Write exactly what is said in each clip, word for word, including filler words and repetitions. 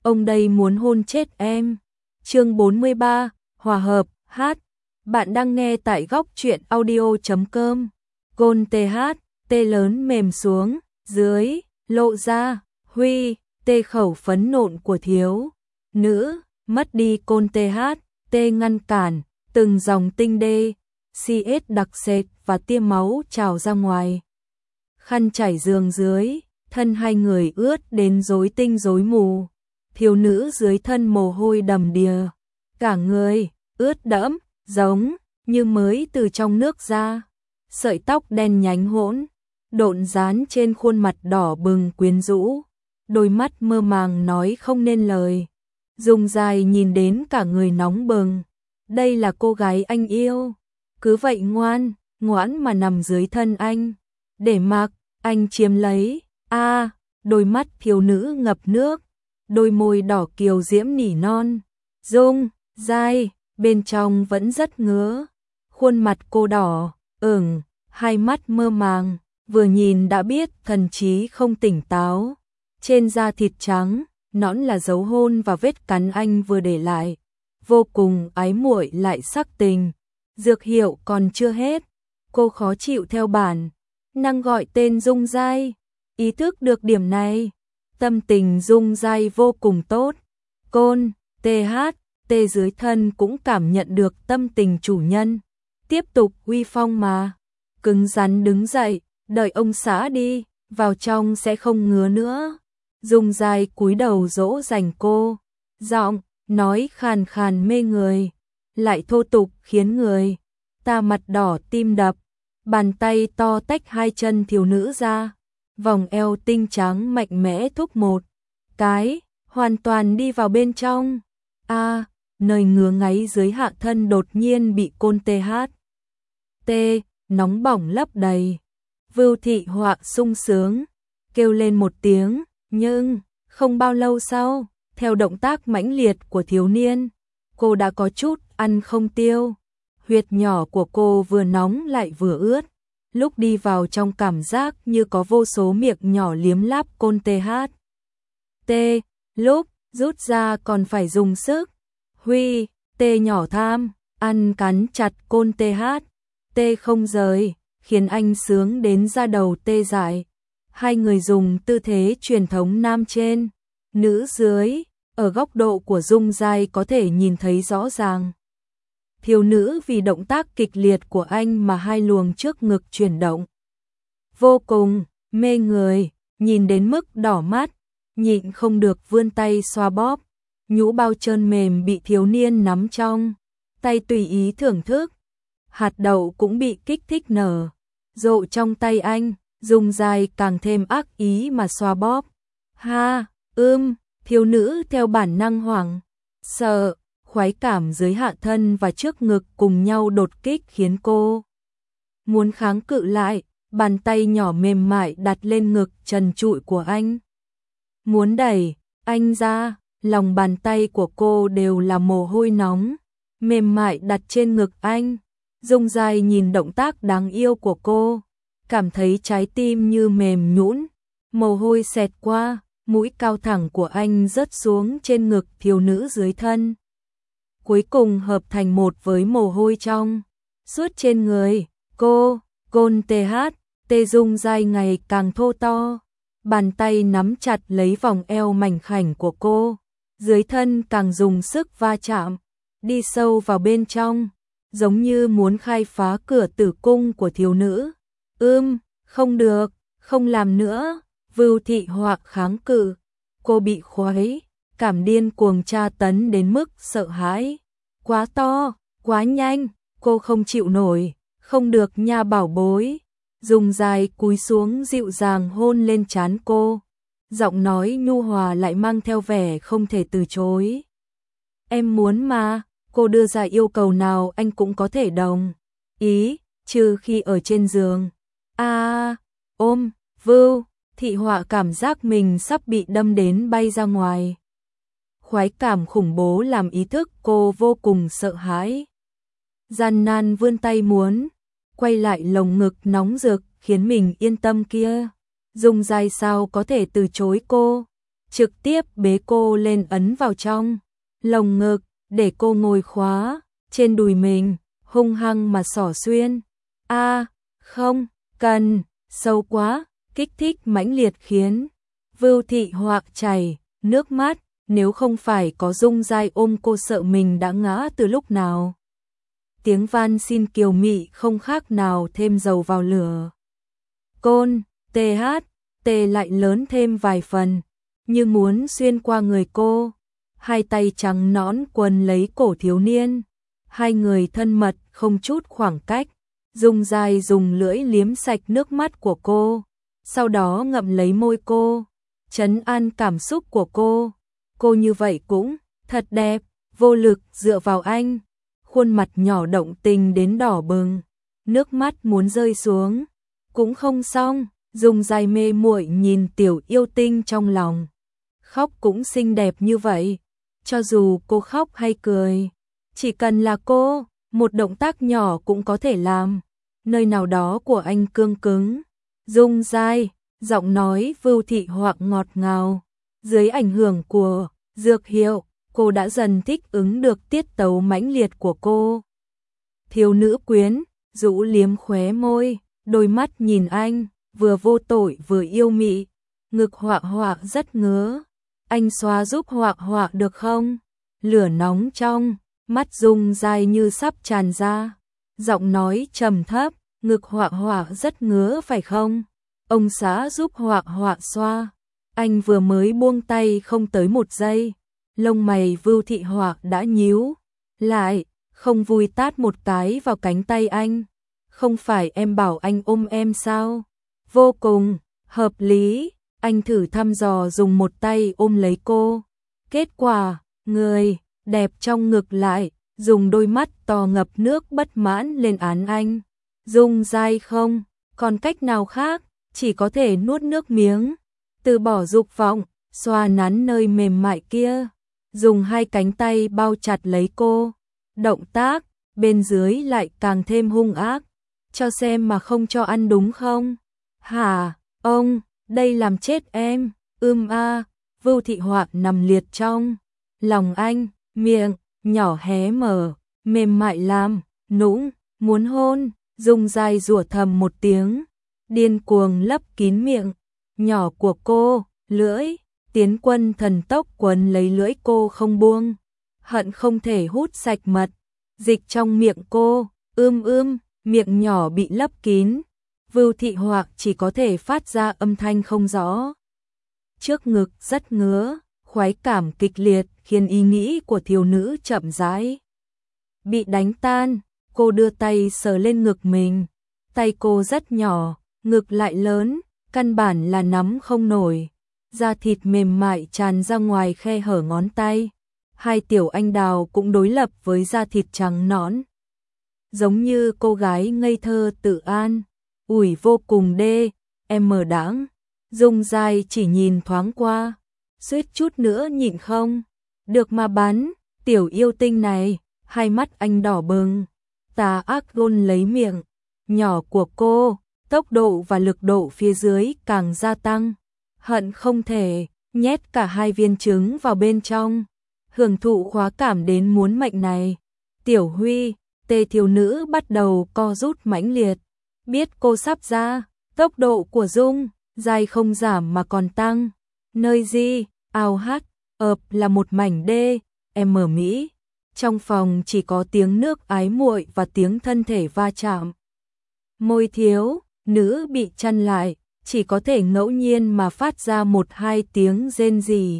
ông đây muốn hôn chết em. Chương bốn mươi ba, hòa hợp, hát. Bạn đang nghe tại góc truyện audio chấm com. Gôn tê hát, tê lớn mềm xuống, dưới, lộ ra, huy, tê khẩu phấn nộn của thiếu. Nữ, mất đi côn tê hát, tê ngăn cản, từng dòng tinh đê, xê ét đặc sệt và tia máu trào ra ngoài. Khăn trải giường dưới, thân hai người ướt đến rối tinh rối mù. Thiếu nữ dưới thân mồ hôi đầm đìa, cả người ướt đẫm, giống như mới từ trong nước ra. Sợi tóc đen nhánh hỗn độn dán trên khuôn mặt đỏ bừng quyến rũ, đôi mắt mơ màng nói không nên lời. Dung Dài nhìn đến cả người nóng bừng. Đây là cô gái anh yêu, cứ vậy ngoan, ngoãn mà nằm dưới thân anh, để mặc anh chiếm lấy. A, à, đôi mắt thiếu nữ ngập nước, đôi môi đỏ kiều diễm nỉ non. Dung Dài, bên trong vẫn rất ngứa. Khuôn mặt cô đỏ ửng, hai mắt mơ màng, vừa nhìn đã biết thần trí không tỉnh táo. Trên da thịt trắng, nõn là dấu hôn và vết cắn anh vừa để lại, vô cùng ái muội lại sắc tình. Dược hiệu còn chưa hết, cô khó chịu theo bản năng gọi tên Dung Dài. Ý thức được điểm này, tâm tình Dung Dài vô cùng tốt. Côn tê hát, tê dưới thân cũng cảm nhận được tâm tình chủ nhân. Tiếp tục uy phong mà, cứng rắn đứng dậy, đợi ông xã đi, vào trong sẽ không ngứa nữa. Dung Dài cúi đầu dỗ dành cô, giọng nói khàn khàn mê người, lại thô tục khiến người ta mặt đỏ tim đập. Bàn tay to tách hai chân thiếu nữ ra, vòng eo tinh trắng mạnh mẽ thúc một cái, hoàn toàn đi vào bên trong. A, à, nơi ngứa ngáy dưới hạ thân đột nhiên bị côn tê hát. Tê, nóng bỏng lấp đầy. Vưu Thị Họa sung sướng, kêu lên một tiếng, nhưng không bao lâu sau, theo động tác mãnh liệt của thiếu niên, cô đã có chút ăn không tiêu. Huyệt nhỏ của cô vừa nóng lại vừa ướt, lúc đi vào trong cảm giác như có vô số miệng nhỏ liếm láp côn tê hát. Tê, lúc rút ra còn phải dùng sức. Huy, tê nhỏ tham, ăn cắn chặt côn tê hát. Tê không rời, khiến anh sướng đến da đầu tê dại. Hai người dùng tư thế truyền thống nam trên, nữ dưới, ở góc độ của Dung Dài có thể nhìn thấy rõ ràng. Thiếu nữ vì động tác kịch liệt của anh mà hai luồng trước ngực chuyển động. Vô cùng mê người, nhìn đến mức đỏ mắt, nhịn không được vươn tay xoa bóp. Nhũ bao trơn mềm bị thiếu niên nắm trong tay tùy ý thưởng thức. Hạt đậu cũng bị kích thích nở rộ trong tay anh. Dung Dài càng thêm ác ý mà xoa bóp. Ha, ưm, thiếu nữ theo bản năng hoảng sợ. Khoái cảm dưới hạ thân và trước ngực cùng nhau đột kích khiến cô muốn kháng cự lại. Bàn tay nhỏ mềm mại đặt lên ngực trần trụi của anh, muốn đẩy anh ra. Lòng bàn tay của cô đều là mồ hôi nóng, mềm mại đặt trên ngực anh. Dung Dài nhìn động tác đáng yêu của cô, cảm thấy trái tim như mềm nhũn. Mồ hôi xẹt qua, mũi cao thẳng của anh rớt xuống trên ngực thiếu nữ dưới thân, cuối cùng hợp thành một với mồ hôi trong suốt trên người cô. Côn tê hát, tê Dung Dài ngày càng thô to, bàn tay nắm chặt lấy vòng eo mảnh khảnh của cô, dưới thân càng dùng sức va chạm, đi sâu vào bên trong, giống như muốn khai phá cửa tử cung của thiếu nữ. Ưm, không được, không làm nữa. Vưu Thị Họa kháng cự, cô bị khuấy cảm điên cuồng tra tấn đến mức sợ hãi. Quá to, quá nhanh, cô không chịu nổi. Không được nha bảo bối. Dung Dài cúi xuống dịu dàng hôn lên trán cô, giọng nói nhu hòa lại mang theo vẻ không thể từ chối. Em muốn mà. Cô đưa ra yêu cầu nào anh cũng có thể đồng ý, trừ khi ở trên giường. A, à, ôm. Vưu Thị Họa cảm giác mình sắp bị đâm đến bay ra ngoài. Khoái cảm khủng bố làm ý thức cô vô cùng sợ hãi. Gian nan vươn tay muốn quay lại lồng ngực nóng rực khiến mình yên tâm kia. Dung Dài sao có thể từ chối cô. trực tiếp bế cô lên ấn vào trong lồng ngực, để cô ngồi khóa trên đùi mình, hung hăng mà xỏ xuyên. A, không, cần, sâu quá, kích thích mãnh liệt khiến Vưu Thị Hoạc chảy nước mắt, nếu không phải có Dung Giai ôm cô sợ mình đã ngã từ lúc nào. Tiếng van xin kiều mị không khác nào thêm dầu vào lửa. Côn, tê hát, tê lại lớn thêm vài phần, như muốn xuyên qua người cô. Hai tay trắng nõn quấn lấy cổ thiếu niên, hai người thân mật không chút khoảng cách. Dung Giai dùng lưỡi liếm sạch nước mắt của cô, sau đó ngậm lấy môi cô, trấn an cảm xúc của cô. Cô như vậy cũng thật đẹp, vô lực dựa vào anh, khuôn mặt nhỏ động tình đến đỏ bừng, nước mắt muốn rơi xuống, cũng không xong. Dung Giai mê muội nhìn tiểu yêu tinh trong lòng, khóc cũng xinh đẹp như vậy, cho dù cô khóc hay cười, chỉ cần là cô, một động tác nhỏ cũng có thể làm nơi nào đó của anh cương cứng. Dung Giai, giọng nói Vưu Thị Hoạc ngọt ngào, dưới ảnh hưởng của dược hiệu, cô đã dần thích ứng được tiết tấu mãnh liệt của cô. Thiếu nữ quyến, rũ liếm khóe môi, đôi mắt nhìn anh, vừa vô tội vừa yêu mị, ngực Hoạc Hoạc rất ngứa. Anh xoa giúp Hoạc Hoạc được không? Lửa nóng trong mắt Dung Giai như sắp tràn ra, giọng nói trầm thấp, ngực Hoạc Hoạc rất ngứa phải không? Ông xã giúp Hoạc Hoạc xoa. Anh vừa mới buông tay không tới một giây, lông mày Vưu Thị Hoạc đã nhíu lại, không vui tát một cái vào cánh tay anh. Không phải em bảo anh ôm em sao? Vô cùng hợp lý. Anh thử thăm dò dùng một tay ôm lấy cô. Kết quả, người đẹp trong ngực lại dùng đôi mắt to ngập nước bất mãn lên án anh. Dung Giai không còn cách nào khác, chỉ có thể nuốt nước miếng, từ bỏ dục vọng, xoa nắn nơi mềm mại kia, dùng hai cánh tay bao chặt lấy cô. Động tác bên dưới lại càng thêm hung ác. Cho xem mà không cho ăn đúng không? Hả, ông, đây làm chết em. Ưm a. Vưu Thị Hoạc nằm liệt trong lòng anh, miệng nhỏ hé mở, mềm mại làm nũng, muốn hôn. Dung Giai rủa thầm một tiếng, điên cuồng lấp kín miệng nhỏ của cô, lưỡi tiến quân thần tốc quấn lấy lưỡi cô không buông, hận không thể hút sạch mật dịch trong miệng cô. Ưm ưm, miệng nhỏ bị lấp kín, Vưu Thị Hoạc chỉ có thể phát ra âm thanh không rõ. Trước ngực rất ngứa, khoái cảm kịch liệt khiến ý nghĩ của thiếu nữ chậm rãi bị đánh tan. Cô đưa tay sờ lên ngực mình, tay cô rất nhỏ, ngực lại lớn, căn bản là nắm không nổi, da thịt mềm mại tràn ra ngoài khe hở ngón tay. Hai tiểu anh đào cũng đối lập với da thịt trắng nõn, giống như cô gái ngây thơ tự an, ủi vô cùng đê, em mờ đãng. Dung Giai chỉ nhìn thoáng qua, suýt chút nữa nhịn không được mà bắn. Tiểu yêu tinh này, hai mắt anh đỏ bừng, tà ác gôn lấy miệng nhỏ của cô, tốc độ và lực độ phía dưới càng gia tăng, hận không thể nhét cả hai viên trứng vào bên trong, hưởng thụ khoái cảm đến muốn mệnh này. Tiểu Huy, tê thiếu nữ bắt đầu co rút mãnh liệt, biết cô sắp ra, tốc độ của Dung Giai không giảm mà còn tăng. Nơi gì, ao hát, ợp là một mảnh đê, em mở Mỹ. Trong phòng chỉ có tiếng nước ái muội và tiếng thân thể va chạm. Môi thiếu nữ bị chăn lại, chỉ có thể ngẫu nhiên mà phát ra một hai tiếng rên rỉ.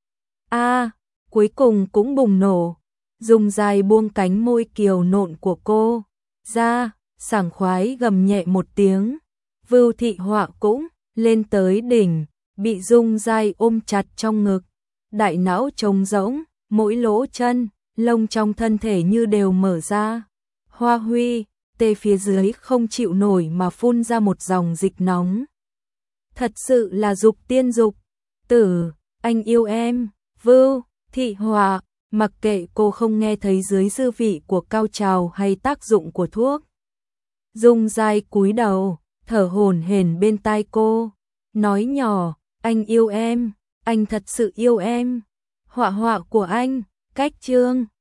A, à, cuối cùng cũng bùng nổ. Dung Giai buông cánh môi kiều nộn của cô ra, sảng khoái gầm nhẹ một tiếng. Vưu Thị Hoạc cũng lên tới đỉnh, bị Dung Giai ôm chặt trong ngực, đại não trống rỗng, mỗi lỗ chân lông trong thân thể như đều mở ra. Hoa Huy, tê phía dưới không chịu nổi mà phun ra một dòng dịch nóng. Thật sự là dục tiên dục tử, anh yêu em. Vưu Thị Hoạc mặc kệ cô không nghe thấy dưới dư vị của cao trào hay tác dụng của thuốc. Dung Giai cúi đầu, thở hổn hển bên tai cô, nói nhỏ, anh yêu em. anh thật sự yêu em. Họa họa của anh, cách chương